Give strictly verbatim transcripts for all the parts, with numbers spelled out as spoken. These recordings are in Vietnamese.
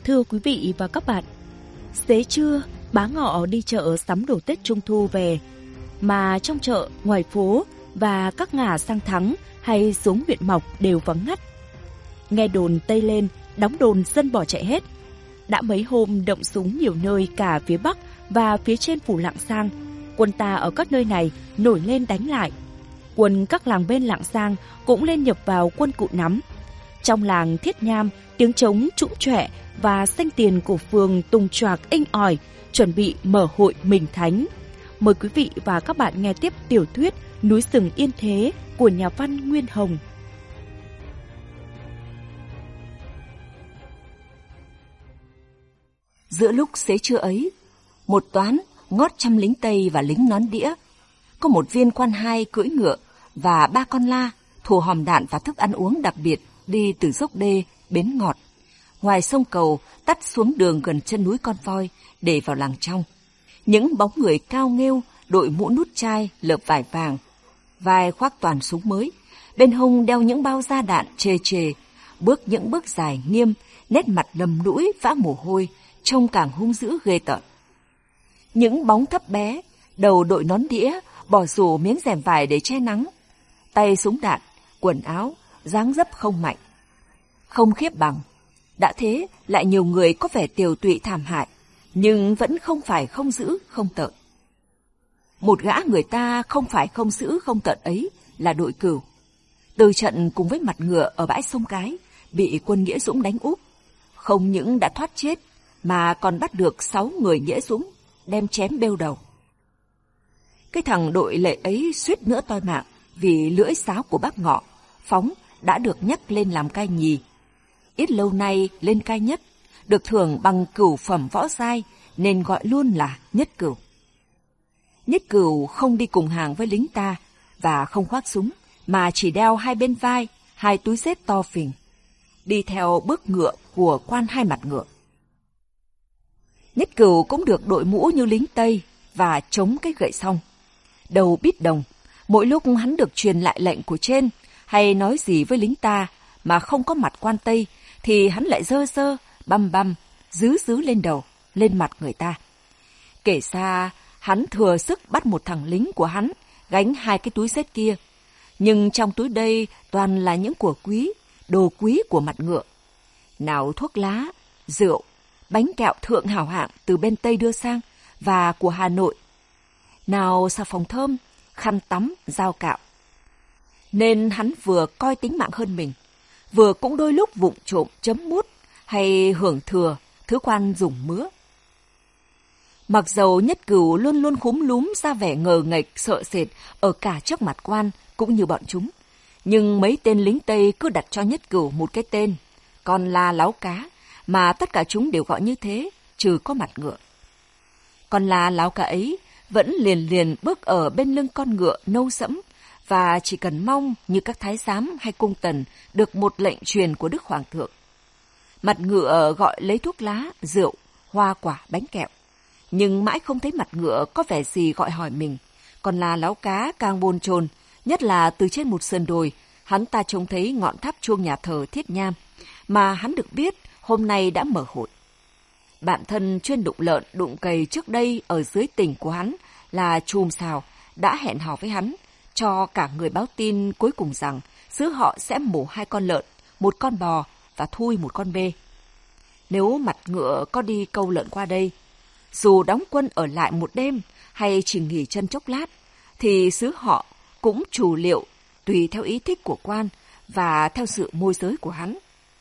Thưa quý vị và các bạn, xế trưa, bá Ngọ đi chợ sắm đồ Tết Trung Thu về, mà trong chợ, ngoài phố và các ngả sang Thắng hay xuống huyện Mọc đều vắng ngắt. Nghe đồn Tây lên, đóng đồn dân bỏ chạy hết. Đã mấy hôm động súng nhiều nơi cả phía Bắc và phía trên phủ Lạng Sang. Quân ta ở các nơi này nổi lên đánh lại. Quân các làng bên Lạng Sang cũng lên nhập vào quân Cụ Nắm. Trong làng Thiết Nham, tiếng trống trũng trọe và xanh tiền của phường tung choạc inh ỏi, chuẩn bị mở hội Mình Thánh. Mời quý vị và các bạn nghe tiếp tiểu thuyết Núi Sừng Yên Thế của nhà văn Nguyên Hồng. Giữa lúc xế trưa ấy, một toán ngót trăm lính Tây và lính nón đĩa, có một viên quan hai cưỡi ngựa và ba con la thù hòm đạn và thức ăn uống đặc biệt đi từ dốc đê bến ngọt ngoài sông Cầu tắt xuống đường gần chân núi Con Voi để vào làng trong. Những bóng người cao nghêu đội mũ nút chai lợp vải vàng, vai khoác toàn súng mới, bên hông đeo những bao da đạn chề chề, bước những bước dài nghiêm, nét mặt lầm lũi vã mồ hôi, trông càng hung dữ ghê tởm. Những bóng thấp bé, đầu đội nón đĩa, bỏ rủ miếng rèm vải để che nắng, tay súng đạn, quần áo, dáng dấp không mạnh, không khiếp bằng. Đã thế, lại nhiều người có vẻ tiều tụy thảm hại, nhưng vẫn không phải không dữ, không tợn. Một gã người ta không phải không dữ, không tợn ấy là đội Cửu. Từ trận cùng với Mặt Ngựa ở bãi sông Cái, bị quân Nghĩa Dũng đánh úp, không những đã thoát chết, mà còn bắt được sáu người Nghĩa Dũng, đem chém bêu đầu. Cái thằng đội Lệ ấy suýt nữa toi mạng, vì lưỡi sáo của bác Ngọ, Phóng đã được nhắc lên làm cai nhì. Ít lâu nay lên cai nhất, được thưởng bằng cửu phẩm võ giai, nên gọi luôn là Nhất Cửu. Nhất Cửu không đi cùng hàng với lính ta, và không khoác súng, mà chỉ đeo hai bên vai, hai túi xếp to phình, đi theo bước ngựa của quan hai Mặt Ngựa. Nhất Cửu cũng được đội mũ như lính Tây và chống cái gậy song. Đầu bít đồng, mỗi lúc hắn được truyền lại lệnh của trên hay nói gì với lính ta mà không có mặt quan Tây thì hắn lại dơ dơ, băm băm, dứ dứ lên đầu, lên mặt người ta. Kể xa, hắn thừa sức bắt một thằng lính của hắn gánh hai cái túi xếp kia. Nhưng trong túi đây toàn là những của quý, đồ quý của Mặt Ngựa. Nào thuốc lá, rượu, bánh kẹo thượng hảo hạng từ bên Tây đưa sang và của Hà Nội. Nào xà phòng thơm, khăn tắm, dao cạo. Nên hắn vừa coi tính mạng hơn mình, vừa cũng đôi lúc vụng trộm chấm mút hay hưởng thừa thứ quan dùng mứa. Mặc dầu Nhất Cửu luôn luôn khúm lúm ra vẻ ngờ nghệch sợ sệt ở cả trước mặt quan cũng như bọn chúng, nhưng mấy tên lính Tây cứ đặt cho Nhất Cửu một cái tên, Con La Láo Cá, mà tất cả chúng đều gọi như thế, trừ có Mặt Ngựa. Con La Láo Cá ấy vẫn liền liền bước ở bên lưng con ngựa nâu sẫm, và chỉ cần mong như các thái giám hay cung tần được một lệnh truyền của Đức Hoàng thượng. Mặt Ngựa gọi lấy thuốc lá, rượu, hoa quả, bánh kẹo, nhưng mãi không thấy Mặt Ngựa có vẻ gì gọi hỏi mình. Còn là Láo Cá càng bồn chồn, nhất là từ trên một sườn đồi, hắn ta trông thấy ngọn tháp chuông nhà thờ Thiết Nham, mà hắn được biết hôm nay đã mở hội. Bạn thân chuyên đụng lợn, đụng cầy trước đây ở dưới tỉnh của hắn là Chùm Sào đã hẹn hò với hắn, cho cả người báo tin cuối cùng rằng xứ họ sẽ mổ hai con lợn, một con bò và thui một con bê. Nếu Mặt Ngựa có đi câu lợn qua đây, dù đóng quân ở lại một đêm hay chỉ nghỉ chân chốc lát, thì xứ họ cũng chủ liệu tùy theo ý thích của quan và theo sự môi giới của hắn.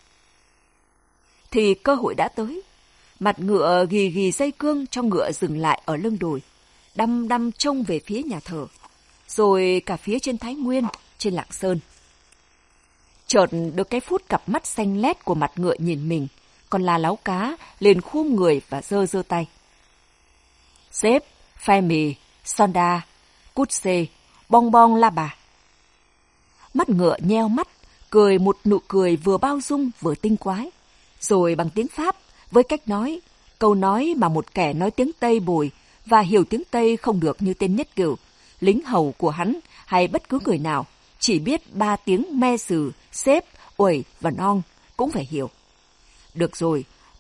Thì cơ hội đã tới. Mặt Ngựa ghi ghi dây cương cho ngựa dừng lại ở lưng đồi, đăm đăm trông về phía nhà thờ, rồi cả phía trên Thái Nguyên, trên Lạng Sơn. Chợt được cái phút cặp mắt xanh lét của Mặt Ngựa nhìn mình, Còn là Láo Cá liền khum người và giơ giơ tay. Sếp, phai mì, sonda, cút xê, bong bong la bà. Mắt Ngựa nheo mắt, cười một nụ cười vừa bao dung vừa tinh quái, rồi bằng tiếng Pháp với cách nói, câu nói mà một kẻ nói tiếng Tây bồi và hiểu tiếng Tây không được như tên Nhất Cửu, lính hầu của hắn hay bất cứ người nào, chỉ biết ba tiếng me sừ, xếp, uẩy và non cũng phải hiểu. Được rồi,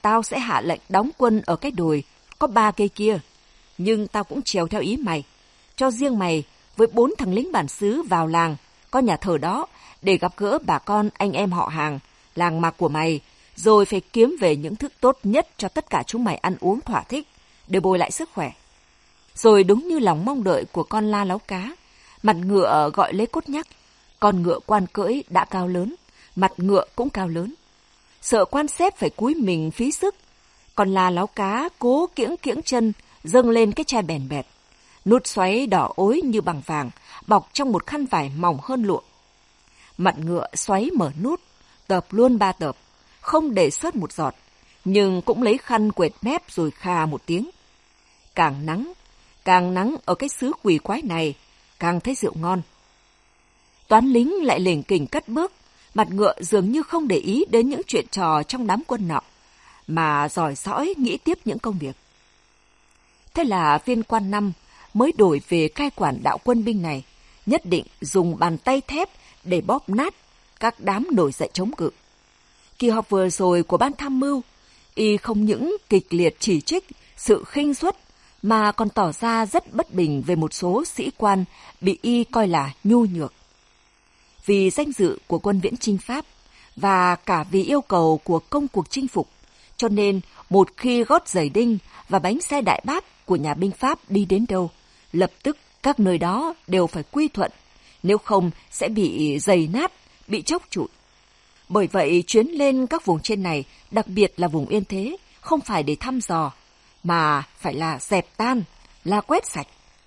tao sẽ hạ lệnh đóng quân ở cái đồi có ba cây kia. Nhưng tao cũng chiều theo ý mày, cho riêng mày với bốn thằng lính bản xứ vào làng có nhà thờ đó để gặp gỡ bà con anh em họ hàng, làng mạc của mày, rồi phải kiếm về những thức tốt nhất cho tất cả chúng mày ăn uống thỏa thích, để bồi lại sức khỏe. Rồi đúng như lòng mong đợi của con la láo cá, mặt ngựa gọi lấy cốt nhắc. Con ngựa quan cưỡi đã cao lớn, mặt ngựa cũng cao lớn. Sợ quan xếp phải cúi mình phí sức, con la láo cá cố kiễng kiễng chân dâng lên cái chai bèn bẹt. Nút xoáy đỏ ối như bằng vàng, bọc trong một khăn vải mỏng hơn lụa. Mặt ngựa xoáy mở nút, tập luôn ba tập, không để sót một giọt, nhưng cũng lấy khăn quệt mép rồi khà một tiếng. Càng nắng, càng nắng ở cái xứ quỷ quái này, càng thấy rượu ngon. Toán lính lại lềnh kình cất bước, mặt ngựa dường như không để ý đến những chuyện trò trong đám quân nọ, mà dòi dõi nghĩ tiếp những công việc. Thế là viên quan năm mới đổi về cai quản đạo quân binh này, nhất định dùng bàn tay thép để bóp nát các đám nổi dậy chống cự. Kỳ họp vừa rồi của ban tham mưu, y không những kịch liệt chỉ trích sự khinh suất mà còn tỏ ra rất bất bình về một số sĩ quan bị y coi là nhu nhược. Vì danh dự của quân viễn chinh Pháp và cả vì yêu cầu của công cuộc chinh phục, cho nên một khi gót giày đinh và bánh xe đại bác của nhà binh Pháp đi đến đâu, lập tức các nơi đó đều phải quy thuận, nếu không sẽ bị giày nát, bị chốc trụi. Bởi vậy chuyến lên các vùng trên này, đặc biệt là vùng Yên Thế, không phải để thăm dò, mà phải là dẹp tan, là quét sạch.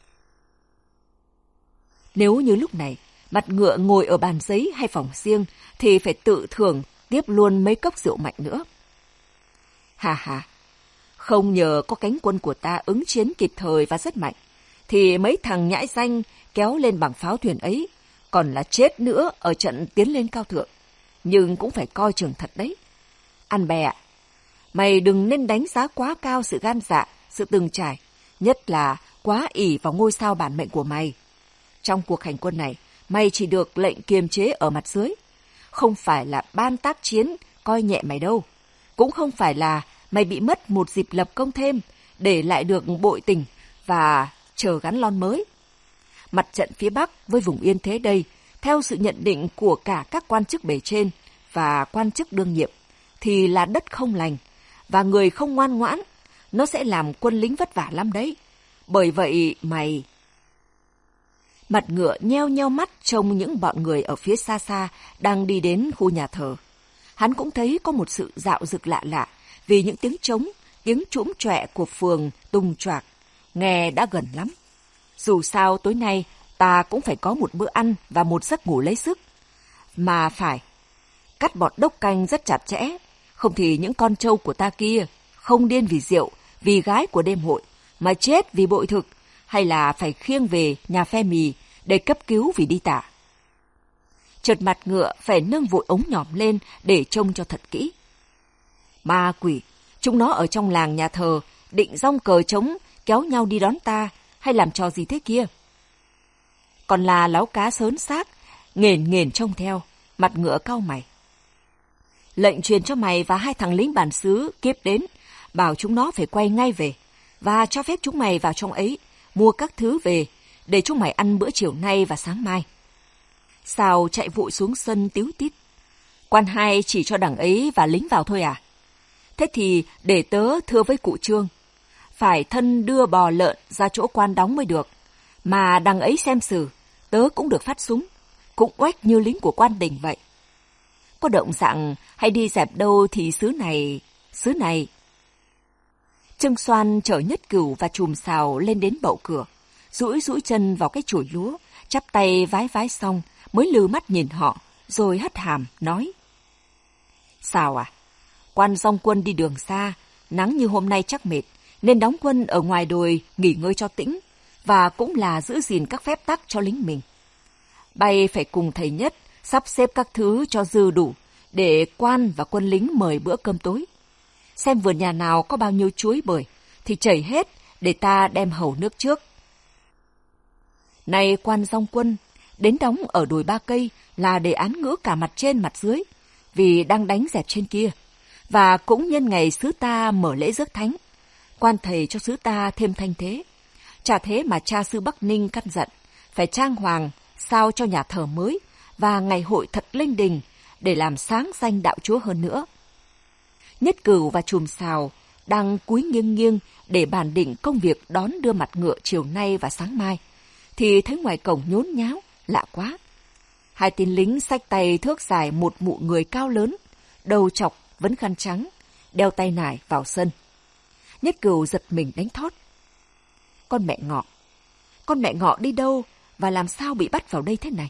Nếu như lúc này, mặt ngựa ngồi ở bàn giấy hay phòng riêng, thì phải tự thưởng tiếp luôn mấy cốc rượu mạnh nữa. Hà hà, không nhờ có cánh quân của ta ứng chiến kịp thời và rất mạnh, thì mấy thằng nhãi danh kéo lên bằng pháo thuyền ấy, còn là chết nữa ở trận tiến lên cao thượng. Nhưng cũng phải coi chừng thật đấy. Ăn bè ạ, mày đừng nên đánh giá quá cao sự gan dạ, sự từng trải, nhất là quá ỷ vào ngôi sao bản mệnh của mày. Trong cuộc hành quân này, mày chỉ được lệnh kiềm chế ở mặt dưới. Không phải là ban tác chiến coi nhẹ mày đâu. Cũng không phải là mày bị mất một dịp lập công thêm để lại được bội tình và chờ gắn lon mới. Mặt trận phía Bắc với vùng Yên Thế đây, theo sự nhận định của cả các quan chức bề trên và quan chức đương nhiệm, thì là đất không lành, và người không ngoan ngoãn, nó sẽ làm quân lính vất vả lắm đấy. Bởi vậy mày... Mặt ngựa nheo nheo mắt trông những bọn người ở phía xa xa đang đi đến khu nhà thờ. Hắn cũng thấy có một sự dạo dực lạ lạ, vì những tiếng trống, tiếng trũm chọe của phường tung choạc, nghe đã gần lắm. Dù sao tối nay ta cũng phải có một bữa ăn và một giấc ngủ lấy sức. Mà phải cắt bọn đốc canh rất chặt chẽ, không thì những con trâu của ta kia không điên vì rượu, vì gái của đêm hội, mà chết vì bội thực, hay là phải khiêng về nhà phe mì để cấp cứu vì đi tả. Chợt mặt ngựa phải nâng vội ống nhỏm lên để trông cho thật kỹ. Ma quỷ, chúng nó ở trong làng nhà thờ định rong cờ trống kéo nhau đi đón ta, hay làm trò gì thế kia? Còn là láo cá sớn xác, nghền nghền trông theo, mặt ngựa cau mày. Lệnh truyền cho mày và hai thằng lính bản xứ kiếp đến, bảo chúng nó phải quay ngay về, và cho phép chúng mày vào trong ấy, mua các thứ về, để chúng mày ăn bữa chiều nay và sáng mai. Sao chạy vội xuống sân tíu tít? Quan hai chỉ cho đằng ấy và lính vào thôi à? Thế thì để tớ thưa với cụ Trương, phải thân đưa bò lợn ra chỗ quan đóng mới được, mà đằng ấy xem xử, tớ cũng được phát súng, cũng oách như lính của quan đình vậy. Có động dạng hay đi dẹp đâu thì xứ này, xứ này. Trương Xoan chở Nhất Cửu và Chùm Sào lên đến bậu cửa, duỗi duỗi chân vào cái chổi lúa, chắp tay vái vái xong mới lừ mắt nhìn họ, rồi hất hàm nói: Sao à, quan dòng quân đi đường xa, nắng như hôm nay chắc mệt, nên đóng quân ở ngoài đồi nghỉ ngơi cho tĩnh, và cũng là giữ gìn các phép tắc cho lính mình. Bay phải cùng thầy Nhất sắp xếp các thứ cho dư đủ, để quan và quân lính mời bữa cơm tối. Xem vườn nhà nào có bao nhiêu chuối bưởi thì chảy hết để ta đem hầu nước trước. Này quan dòng quân, đến đóng ở đồi Ba Cây là để án ngữ cả mặt trên mặt dưới, vì đang đánh dẹp trên kia. Và cũng nhân ngày xứ ta mở lễ rước thánh, quan thầy cho xứ ta thêm thanh thế. Chả thế mà cha xứ Bắc Ninh căn dặn, phải trang hoàng, sao cho nhà thờ mới và ngày hội thật linh đình để làm sáng danh đạo Chúa hơn nữa. Nhất Cửu và Chùm Sào đang cúi nghiêng nghiêng để bàn định công việc đón đưa mặt ngựa chiều nay và sáng mai, thì thấy ngoài cổng nhốn nháo, lạ quá. Hai tên lính xách tay thước dài một mụ người cao lớn, đầu chọc vấn khăn trắng, đeo tay nải vào sân. Nhất Cửu giật mình đánh thót. Con mẹ Ngọ, con mẹ Ngọ đi đâu và làm sao bị bắt vào đây thế này?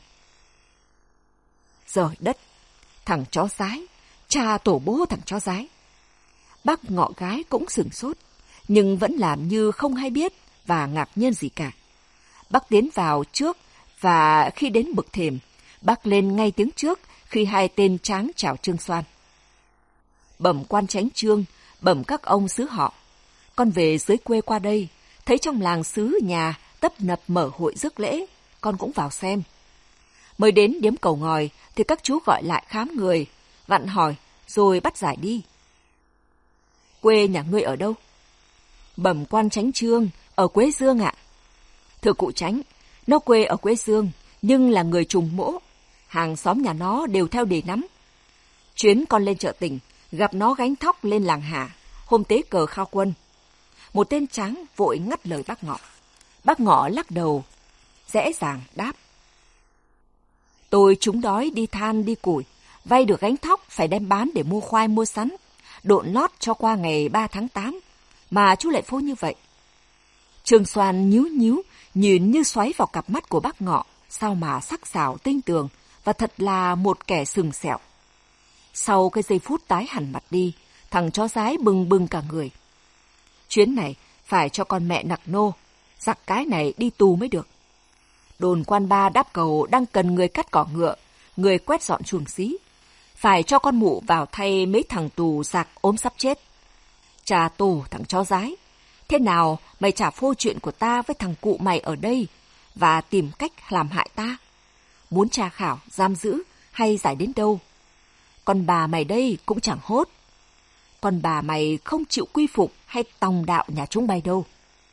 Giời đất, thằng chó dái, cha tổ bố thằng chó dái. Bác Ngọ gái cũng sửng sốt, nhưng vẫn làm như không hay biết và ngạc nhiên gì cả. Bác tiến vào trước và khi đến bực thềm, bác lên ngay tiếng trước khi hai tên tráng chào Trương Xoan. Bẩm quan chánh Trương, bẩm các ông xứ họ, con về dưới quê qua đây, thấy trong làng xứ nhà tấp nập mở hội rước lễ, con cũng vào xem. Mới đến điếm cầu ngòi thì các chú gọi lại khám người, vặn hỏi rồi bắt giải đi. Quê nhà ngươi ở đâu? Bẩm quan chánh Trương, ở Quế Dương ạ. Thưa cụ chánh, nó quê ở Quế Dương, nhưng là người Trùng Mỗ. Hàng xóm nhà nó đều theo đề nắm. Chuyến con lên chợ tỉnh, gặp nó gánh thóc lên làng Hà, hôm tế cờ khao quân. Một tên tráng vội ngắt lời bác Ngọ. Bác Ngọ lắc đầu, dễ dàng đáp. Tôi trúng đói đi than đi củi, vay được gánh thóc phải đem bán để mua khoai mua sắn, độn lót cho qua ngày ba tháng tám, mà chú lại phô như vậy. Trương Xoan nhíu nhíu, nhìn như xoáy vào cặp mắt của bác Ngọ, sao mà sắc sảo tinh tường, và thật là một kẻ sừng sẹo. Sau cái giây phút tái hẳn mặt đi, thằng chó dái bừng bừng cả người. Chuyến này phải cho con mẹ nặc nô, giặc cái này đi tù mới được. Đồn quan ba đáp cầu đang cần người cắt cỏ ngựa, người quét dọn chuồng xí. Phải cho con mụ vào thay mấy thằng tù giặc ốm sắp chết. Trả tù thằng chó dái. Thế nào mày trả phô chuyện của ta với thằng cụ mày ở đây và tìm cách làm hại ta? Muốn tra khảo, giam giữ hay giải đến đâu? Con bà mày đây cũng chẳng hốt. Con bà mày không chịu quy phục hay tòng đạo nhà chúng bay đâu.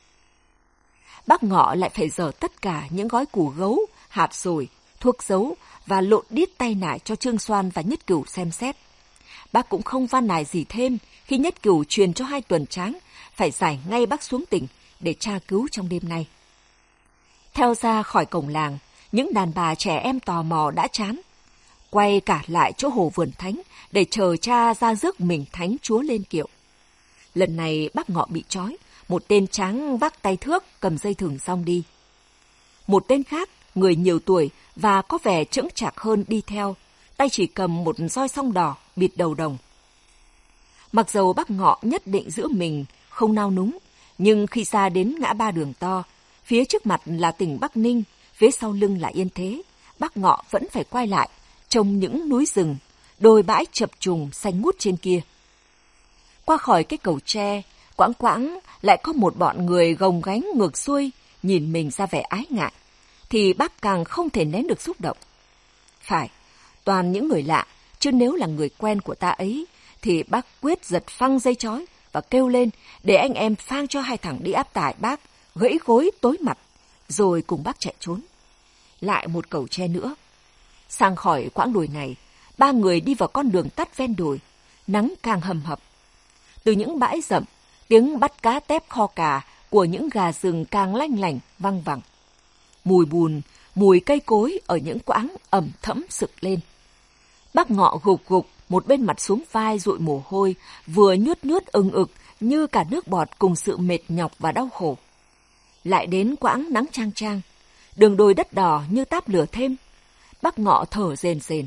Bác Ngọ lại phải dở tất cả những gói củ gấu, hạt dồi, thuốc dấu và lộn đít tay nải cho Trương Xoan và Nhất Cửu xem xét. Bác cũng không van nài gì thêm khi Nhất Cửu truyền cho hai tuần tráng phải giải ngay bác xuống tỉnh để tra cứu trong đêm nay. Theo ra khỏi cổng làng, những đàn bà trẻ em tò mò đã chán, quay cả lại chỗ hồ vườn thánh để chờ cha ra rước mình thánh chúa lên kiệu. Lần này bác Ngọ bị trói, một tên tráng vác tay thước cầm dây thừng xong đi. Một tên khác, người nhiều tuổi và có vẻ chững chạc hơn đi theo, tay chỉ cầm một roi song đỏ bịt đầu đồng. Mặc dầu bác Ngọ nhất định giữ mình không nao núng, nhưng khi ra đến ngã ba đường to, phía trước mặt là tỉnh Bắc Ninh, phía sau lưng là Yên Thế, bác Ngọ vẫn phải quay lại trông những núi rừng, đồi bãi chập trùng xanh ngút trên kia. Qua khỏi cái cầu tre, quãng quãng lại có một bọn người gồng gánh ngược xuôi, nhìn mình ra vẻ ái ngại, thì bác càng không thể nén được xúc động. Phải, toàn những người lạ, chứ nếu là người quen của ta ấy, thì bác quyết giật phăng dây trói và kêu lên để anh em phang cho hai thằng đi áp tải bác, gãy gối tối mặt, rồi cùng bác chạy trốn. Lại một cầu tre nữa. Sang khỏi quãng đồi này, ba người đi vào con đường tắt ven đồi, nắng càng hầm hập. Từ những bãi rậm, tiếng bắt cá tép kho cà của những gà rừng càng lanh lảnh văng vẳng. Mùi bùn, mùi cây cối ở những quãng ẩm thẫm sực lên. Bác Ngọ gục gục, một bên mặt xuống vai dụi mồ hôi, vừa nhuốt nhuốt ừng ực như cả nước bọt cùng sự mệt nhọc và đau khổ. Lại đến quãng nắng chang chang, đường đồi đất đỏ như táp lửa thêm. Bác Ngọ thở rền rền.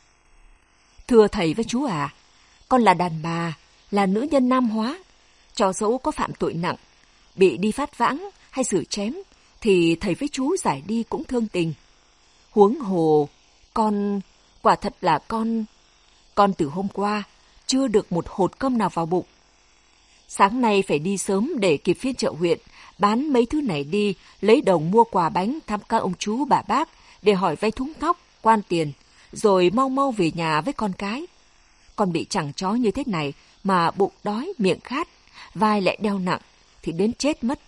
Thưa thầy với chú à, con là đàn bà, là nữ nhân nam hóa. Cho dẫu có phạm tội nặng, bị đi phát vãng hay xử chém, thì thầy với chú giải đi cũng thương tình. Huống hồ, con, quả thật là con, con từ hôm qua chưa được một hột cơm nào vào bụng. Sáng nay phải đi sớm để kịp phiên chợ huyện, bán mấy thứ này đi, lấy đồng mua quà bánh thăm các ông chú bà bác để hỏi vay thúng tóc, quan tiền, rồi mau mau về nhà với con cái. Con bị chẳng chó như thế này mà bụng đói, miệng khát, vai lại đeo nặng thì đến chết mất.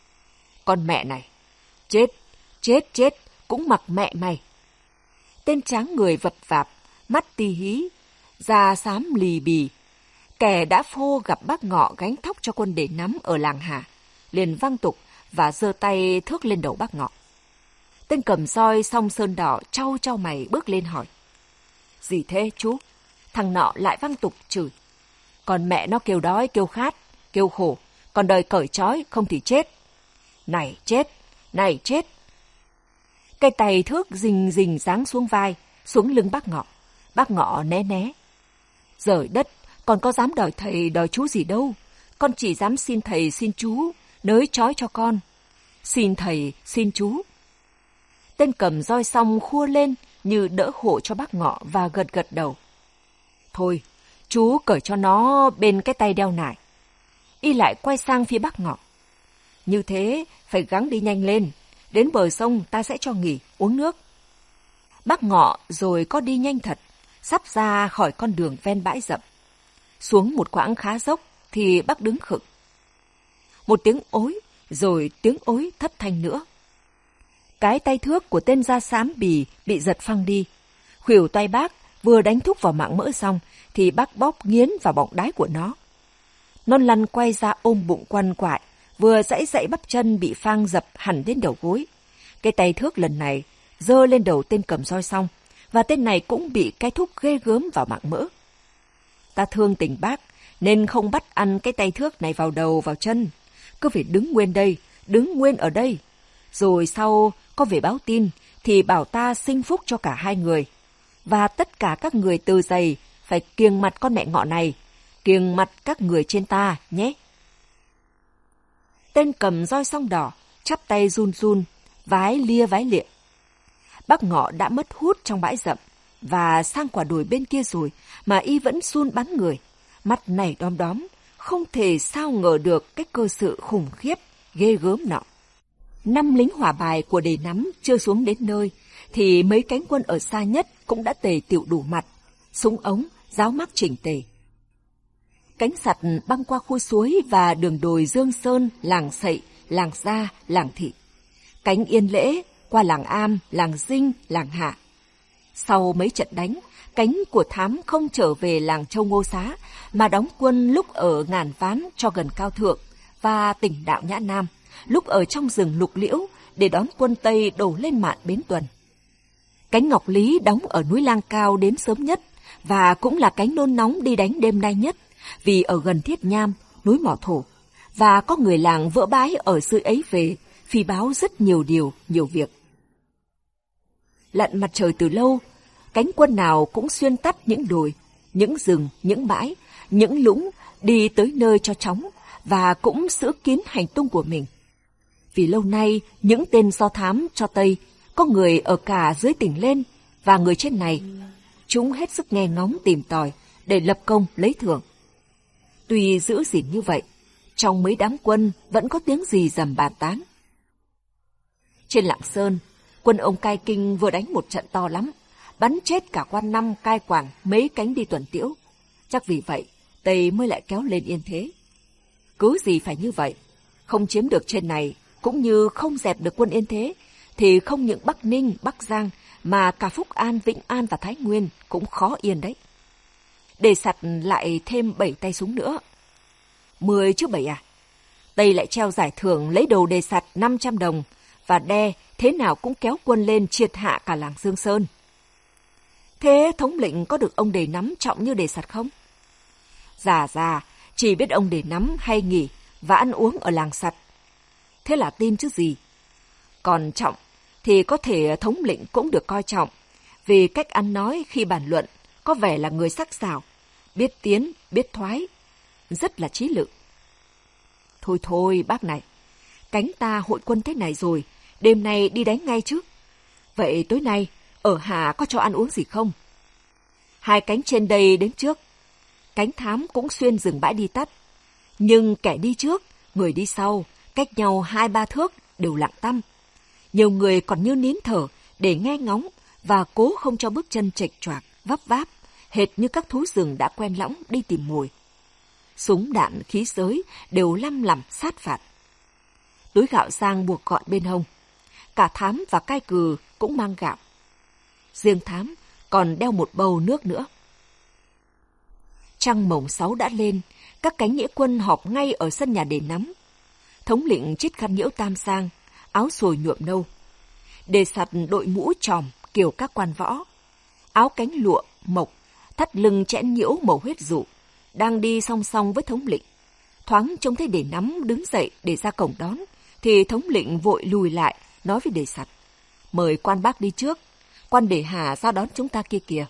Con mẹ này, chết, chết, chết, cũng mặc mẹ mày. Tên tráng người vập vạp, mắt ti hí, da xám lì bì. Kẻ đã phô gặp bác Ngọ gánh thóc cho quân để nắm ở làng Hà, liền văng tục và giơ tay thước lên đầu bác Ngọ. Tên cầm roi song sơn đỏ trau trau mày bước lên hỏi. Gì thế chú? Thằng nọ lại văng tục chửi. Còn mẹ nó kêu đói, kêu khát, kêu khổ, còn đời cởi trói không thì chết. Này chết, này chết. Cây tay thước rình rình giáng xuống vai, xuống lưng bác Ngọ. Bác Ngọ né né. Giời đất, còn có dám đòi thầy đòi chú gì đâu. Con chỉ dám xin thầy xin chú, nới trói cho con. Xin thầy, xin chú. Tên cầm roi xong khua lên như đỡ hộ cho bác Ngọ và gật gật đầu. Thôi, chú cởi cho nó bên cái tay đeo nải. Y lại quay sang phía bác Ngọ. Như thế, phải gắng đi nhanh lên. Đến bờ sông ta sẽ cho nghỉ, uống nước. Bác Ngọ rồi có đi nhanh thật, sắp ra khỏi con đường ven bãi rậm. Xuống một quãng khá dốc thì bác đứng khựng. Một tiếng ối, rồi tiếng ối thất thanh nữa. Cái tay thước của tên da xám bì bị giật phăng đi. Khuỷu tay bác vừa đánh thúc vào mạng mỡ xong thì bác bóp nghiến vào bọng đái của nó. Nó lăn quay ra ôm bụng quằn quại, vừa giãy giãy bắp chân bị phang dập hẳn đến đầu gối. Cái tay thước lần này giơ lên đầu tên cầm roi xong, và tên này cũng bị cái thúc ghê gớm vào mạng mỡ. Ta thương tình bác, nên không bắt ăn cái tay thước này vào đầu vào chân. Cứ phải đứng nguyên đây, đứng nguyên ở đây. Rồi sau có về báo tin thì bảo ta sinh phúc cho cả hai người. Và tất cả các người từ giày phải kiêng mặt con mẹ Ngọ này, kiêng mặt các người trên ta nhé. Tên cầm roi song đỏ, chắp tay run run, vái lia vái lịa. Bác Ngọ đã mất hút trong bãi rậm, và sang quả đồi bên kia rồi mà y vẫn run bắn người. Mắt này đom đóm, không thể sao ngờ được cái cơ sự khủng khiếp, ghê gớm nọ. Năm lính hỏa bài của đề nắm chưa xuống đến nơi, thì mấy cánh quân ở xa nhất cũng đã tề tựu đủ mặt, súng ống, giáo mác chỉnh tề. Cánh sặt băng qua khu suối và đường đồi Dương Sơn, làng Sậy, làng Gia, làng Thị. Cánh Yên Lễ, qua làng Am, làng Dinh, làng Hạ. Sau mấy trận đánh, cánh của Thám không trở về làng Châu Ngô Xá, mà đóng quân lúc ở Ngàn Ván cho gần Cao Thượng và tỉnh Đạo Nhã Nam, lúc ở trong rừng Lục Liễu để đón quân Tây đổ lên mạn Bến Tuần. Cánh Ngọc Lý đóng ở núi Lang Cao đến sớm nhất, và cũng là cánh nôn nóng đi đánh đêm nay nhất, vì ở gần Thiết Nham, núi Mỏ Thổ, và có người làng vỡ bái ở dưới ấy về, phi báo rất nhiều điều, nhiều việc. Lặn mặt trời từ lâu, cánh quân nào cũng xuyên tắt những đồi, những rừng, những bãi, những lũng, đi tới nơi cho chóng, và cũng giữ kín hành tung của mình. Vì lâu nay, những tên do thám cho Tây, có người ở cả dưới tỉnh lên, và người trên này, chúng hết sức nghe ngóng tìm tòi để lập công lấy thưởng. Tuy giữ gìn như vậy, trong mấy đám quân vẫn có tiếng gì rầm bàn tán. Trên Lạng Sơn, quân ông Cai Kinh vừa đánh một trận to lắm, bắn chết cả quan năm cai quản mấy cánh đi tuần tiễu. Chắc vì vậy, Tây mới lại kéo lên yên thế. Cứ gì phải như vậy, không chiếm được trên này, cũng như không dẹp được quân yên thế, thì không những Bắc Ninh, Bắc Giang, mà cả Phúc An, Vĩnh An và Thái Nguyên cũng khó yên đấy. Để sặt lại thêm bảy tay súng nữa. Mười chứ bảy à? Tây lại treo giải thưởng lấy đầu đề sặt năm trăm đồng, và đe thế nào cũng kéo quân lên triệt hạ cả làng Dương Sơn. Thế thống lĩnh có được ông Đề Nắm trọng như Đề Sặt không? Già già, chỉ biết ông Đề Nắm hay nghỉ và ăn uống ở làng Sặt. Thế là tin chứ gì. Còn trọng thì có thể thống lĩnh cũng được coi trọng, vì cách ăn nói khi bàn luận có vẻ là người sắc sảo, biết tiến, biết thoái, rất là trí lự. Thôi thôi bác này, cánh ta hội quân thế này rồi, đêm nay đi đánh ngay chứ. Vậy tối nay ở Hà có cho ăn uống gì không? Hai cánh trên đây đến trước, cánh Thám cũng xuyên rừng bãi đi tắt. Nhưng kẻ đi trước, người đi sau, cách nhau hai ba thước đều lặng tăm. Nhiều người còn như nín thở để nghe ngóng và cố không cho bước chân chệch choạc, vấp váp, hệt như các thú rừng đã quen lõng đi tìm mồi. Súng đạn, khí giới đều lăm lằm sát phạt. Túi gạo sang buộc gọn bên hông. Cả Thám và Cai Cừ cũng mang gạo. Riêng Thám còn đeo một bầu nước nữa. Trăng mồng sáu đã lên, các cánh nghĩa quân họp ngay ở sân nhà Đề Nắm. Thống lĩnh chít khăn nhiễu tam sang, áo xồi nhuộm nâu. Đề Sặt đội mũ tròm kiểu các quan võ, áo cánh lụa mộc, thắt lưng chẽn nhiễu màu huyết dụ, đang đi song song với thống lĩnh. Thoáng trông thấy Đề Nắm đứng dậy để ra cổng đón, thì thống lĩnh vội lùi lại nói với Đề Sặt: "Mời quan bác đi trước, quan Đề Hà ra đón chúng ta kia kìa."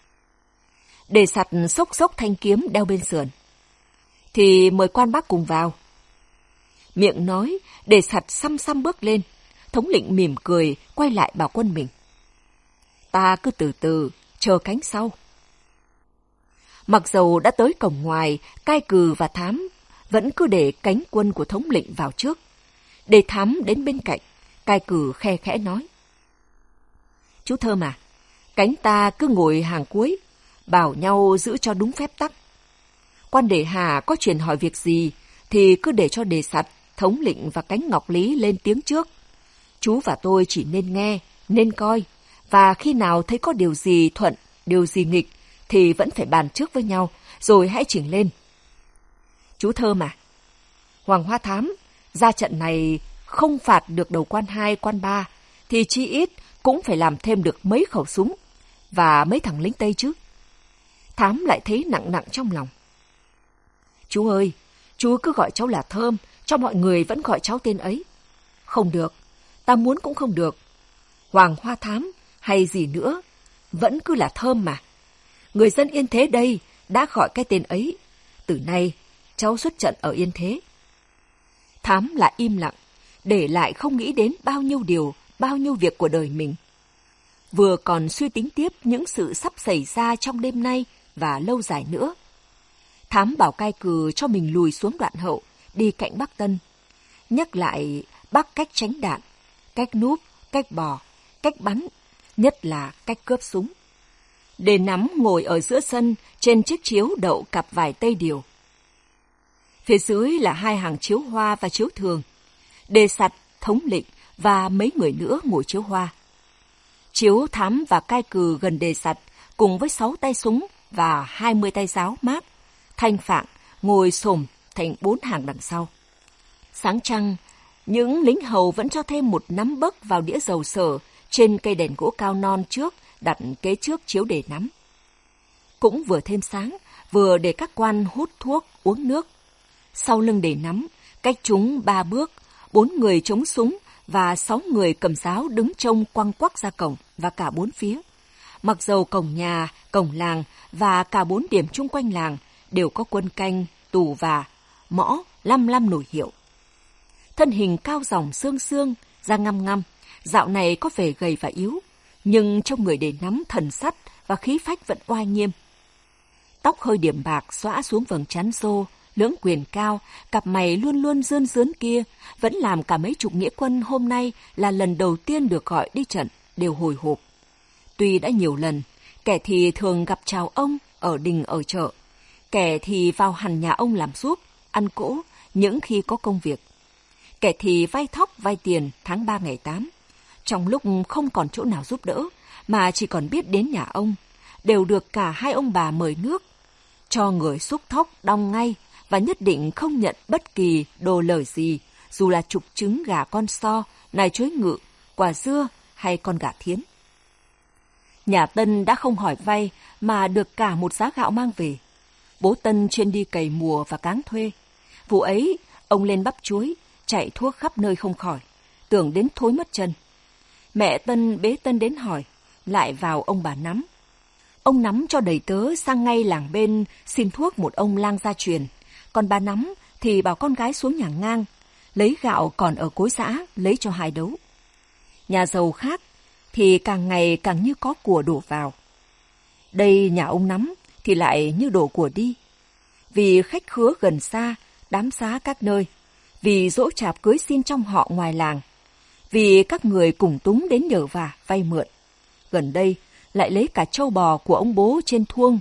Đề Sặt xốc xốc thanh kiếm đeo bên sườn: "Thì mời quan bác cùng vào." Miệng nói, Đề Sặt xăm xăm bước lên. Thống lĩnh mỉm cười quay lại bảo quân mình: "Ta cứ từ từ, chờ cánh sau." Mặc dầu đã tới cổng ngoài, Cai Cừ và Thám vẫn cứ để cánh quân của thống lĩnh vào trước. Đề Thám đến bên cạnh, Cai Cừ khe khẽ nói: "Chú Thơm à, cánh ta cứ ngồi hàng cuối, bảo nhau giữ cho đúng phép tắc. Quan Đề Hà có chuyện hỏi việc gì thì cứ để cho Đề Sặt, thống lĩnh và cánh Ngọc Lý lên tiếng trước. Chú và tôi chỉ nên nghe, nên coi, và khi nào thấy có điều gì thuận, điều gì nghịch thì vẫn phải bàn trước với nhau, rồi hãy chỉnh lên. Chú Thơm à, Hoàng Hoa Thám ra trận này không phạt được đầu quan hai, quan ba, thì chi ít cũng phải làm thêm được mấy khẩu súng và mấy thằng lính Tây chứ." Thám lại thấy nặng nặng trong lòng. "Chú ơi, chú cứ gọi cháu là Thơm, cho mọi người vẫn gọi cháu tên ấy." "Không được, ta muốn cũng không được. Hoàng Hoa Thám hay gì nữa, vẫn cứ là Thơm mà. Người dân Yên Thế đây đã gọi cái tên ấy. Từ nay, cháu xuất trận ở Yên Thế." Thám lại im lặng, để lại không nghĩ đến bao nhiêu điều, bao nhiêu việc của đời mình. Vừa còn suy tính tiếp những sự sắp xảy ra trong đêm nay và lâu dài nữa. Thám bảo Cai Cừ cho mình lùi xuống đoạn hậu, đi cạnh Bắc Tân. Nhắc lại Bắc cách tránh đạn, cách núp, cách bò, cách bắn, nhất là cách cướp súng. Đề Nắm ngồi ở giữa sân trên chiếc chiếu đậu cặp vải tây điều. Phía dưới là hai hàng chiếu hoa và chiếu thường. Đề Sặt, thống lĩnh và mấy người nữa ngồi chiếu hoa. Chiếu Thám và Cai Cừ gần Đề Sặt cùng với sáu tay súng và hai mươi tay giáo mác, thanh phạng ngồi xổm thành bốn hàng đằng sau. Sáng trăng, những lính hầu vẫn cho thêm một nắm bấc vào đĩa dầu sở trên cây đèn gỗ cao non trước đặt kế trước chiếu Đề Nắm. Cũng vừa thêm sáng, vừa để các quan hút thuốc, uống nước. Sau lưng Đề Nắm, cách chúng ba bước, bốn người chống súng và sáu người cầm giáo đứng trông quăng quắc ra cổng và cả bốn phía. Mặc dầu cổng nhà, cổng làng và cả bốn điểm chung quanh làng đều có quân canh, tù và mõ lăm lăm nổi hiệu. Thân hình cao ròng xương xương, da ngăm ngăm, dạo này có vẻ gầy và yếu, nhưng trong người Đề Nắm thần sắt và khí phách vẫn oai nghiêm. Tóc hơi điểm bạc xõa xuống vầng trán rô, lưỡng quyền cao, cặp mày luôn luôn rơn rớn kia, vẫn làm cả mấy chục nghĩa quân hôm nay là lần đầu tiên được gọi đi trận đều hồi hộp. Tuy đã nhiều lần, kẻ thì thường gặp chào ông ở đình ở chợ, kẻ thì vào hẳn nhà ông làm giúp, ăn cỗ những khi có công việc, kẻ thì vay thóc vay tiền tháng ba ngày tám. Trong lúc không còn chỗ nào giúp đỡ mà chỉ còn biết đến nhà ông, đều được cả hai ông bà mời nước, cho người xúc thóc đong ngay và nhất định không nhận bất kỳ đồ lời gì, dù là chục trứng gà con so, nài chuối ngự, quả dưa hay con gà thiến. Nhà Tân đã không hỏi vay mà được cả một giá gạo mang về. Bố Tân chuyên đi cày mùa và cáng thuê. Vụ ấy, ông lên bắp chuối, chạy thuốc khắp nơi không khỏi, tưởng đến thối mất chân. Mẹ Tân bế Tân đến hỏi, lại vào ông bà Nắm. Ông Nắm cho đầy tớ sang ngay làng bên xin thuốc một ông lang gia truyền, còn bà Nắm thì bảo con gái xuống nhà ngang, lấy gạo còn ở cối giã lấy cho hai đấu. Nhà giàu khác thì càng ngày càng như có của đổ vào. Đây nhà ông Nắm thì lại như đổ của đi. Vì khách khứa gần xa, đám xá các nơi, vì dỗ chạp cưới xin trong họ ngoài làng, vì các người cùng túng đến nhờ vả vay mượn. Gần đây lại lấy cả trâu bò của ông bố trên thuông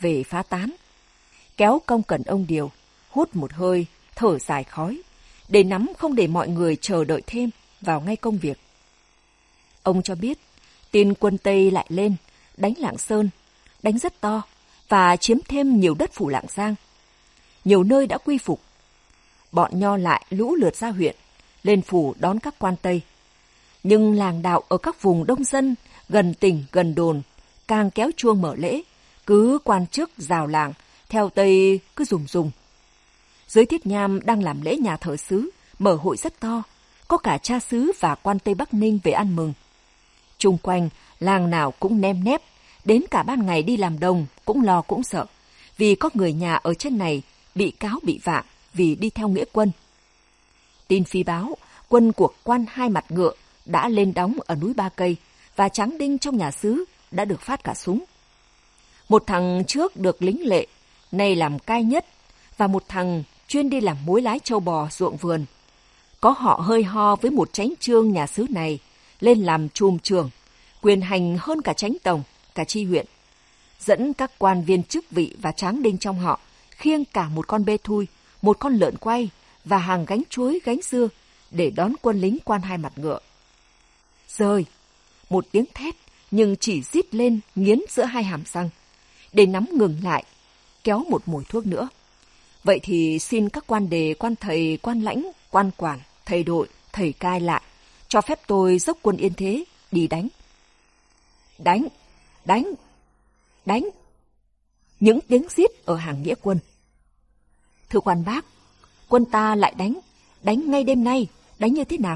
về phá tán. Kéo cong cẩn ông Điều, hút một hơi, thở dài khói, để nắm không để mọi người chờ đợi thêm, vào ngay công việc. Ông cho biết, tin quân Tây lại lên, đánh Lạng Sơn, đánh rất to, và chiếm thêm nhiều đất phủ Lạng Giang. Nhiều nơi đã quy phục. Bọn Nho lại lũ lượt ra huyện, lên phủ đón các quan Tây. Nhưng làng đạo ở các vùng đông dân, gần tỉnh, gần đồn, càng kéo chuông mở lễ, cứ quan chức rào làng, theo Tây cứ rùng rùng. Dưới Thiết Nham đang làm lễ nhà thờ xứ, mở hội rất to, có cả cha xứ và quan Tây Bắc Ninh về ăn mừng. Chung quanh, làng nào cũng nem nép, đến cả ban ngày đi làm đồng cũng lo cũng sợ, vì có người nhà ở trên này bị cáo bị vạ vì đi theo nghĩa quân. Tin phi báo, quân của quan Hai Mặt Ngựa đã lên đóng ở núi Ba Cây, và tráng đinh trong nhà xứ đã được phát cả súng. Một thằng trước được lính lệ, nay làm cai nhất, và một thằng chuyên đi làm mối lái trâu bò ruộng vườn. Có họ hơi ho với một chánh trương nhà xứ này, lên làm trùm trường, quyền hành hơn cả chánh tổng, cả chi huyện. Dẫn các quan viên chức vị và tráng đinh trong họ, khiêng cả một con bê thui, một con lợn quay và hàng gánh chuối gánh dưa để đón quân lính quan Hai Mặt Ngựa. Rời, một tiếng thét nhưng chỉ rít lên nghiến giữa hai hàm răng, để nắm ngừng lại, kéo một mùi thuốc nữa. Vậy thì xin các quan đề, quan thầy, quan lãnh, quan quản, thầy đội, thầy cai lại, cho phép tôi dốc quân Yên Thế đi đánh. Đánh, đánh, đánh. Những tiếng rít ở hàng nghĩa quân. Thưa quan bác, quân ta lại đánh, đánh ngay đêm nay, đánh như thế nào?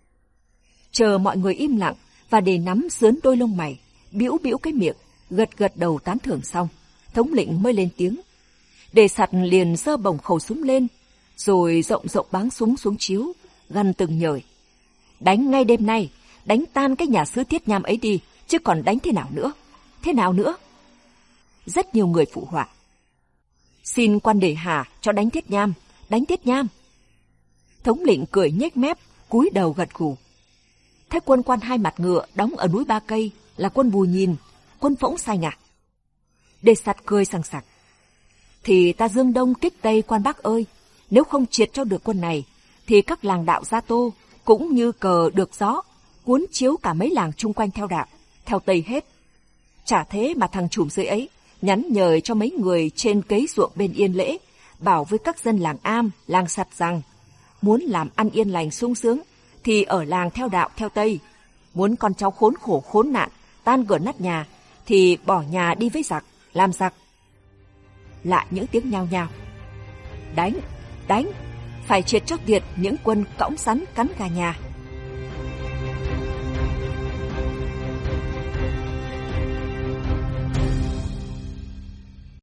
Chờ mọi người im lặng và để nắm sướn đôi lông mày, bĩu bĩu cái miệng, gật gật đầu tán thưởng xong, thống lĩnh mới lên tiếng. Đề Sặt liền giơ bổng khẩu súng lên, rồi rộng rộng báng súng xuống chiếu, gằn từng nhời. Đánh ngay đêm nay, đánh tan cái nhà xứ Thiết Nham ấy đi, chứ còn đánh thế nào nữa? Thế nào nữa? Rất nhiều người phụ họa. Xin quan đề Hà cho đánh Thiết Nham, đánh Thiết Nham. Thống lĩnh cười nhếch mép, cúi đầu gật gù. Thế quân quan Hai Mặt Ngựa đóng ở núi Ba Cây là quân Bù Nhìn, quân Phỗng Sanh à? Đề Sặt cười sằng sặc. Thì ta dương đông kích tây quan bác ơi, nếu không triệt cho được quân này, thì các làng đạo Gia Tô cũng như cờ được gió, cuốn chiếu cả mấy làng chung quanh theo đạo, theo Tây hết. Chả thế mà thằng trùm dưới ấy nhắn nhời cho mấy người trên cấy ruộng bên Yên Lễ, bảo với các dân làng Am, làng Sặt rằng, muốn làm ăn yên lành sung sướng, thì ở làng theo đạo theo Tây. Muốn con cháu khốn khổ khốn nạn, tan cửa nát nhà, thì bỏ nhà đi với giặc, làm giặc. Lại những tiếng nhao nhao. Đánh, đánh, phải triệt cho tiệt những quân cõng sắn cắn gà nhà.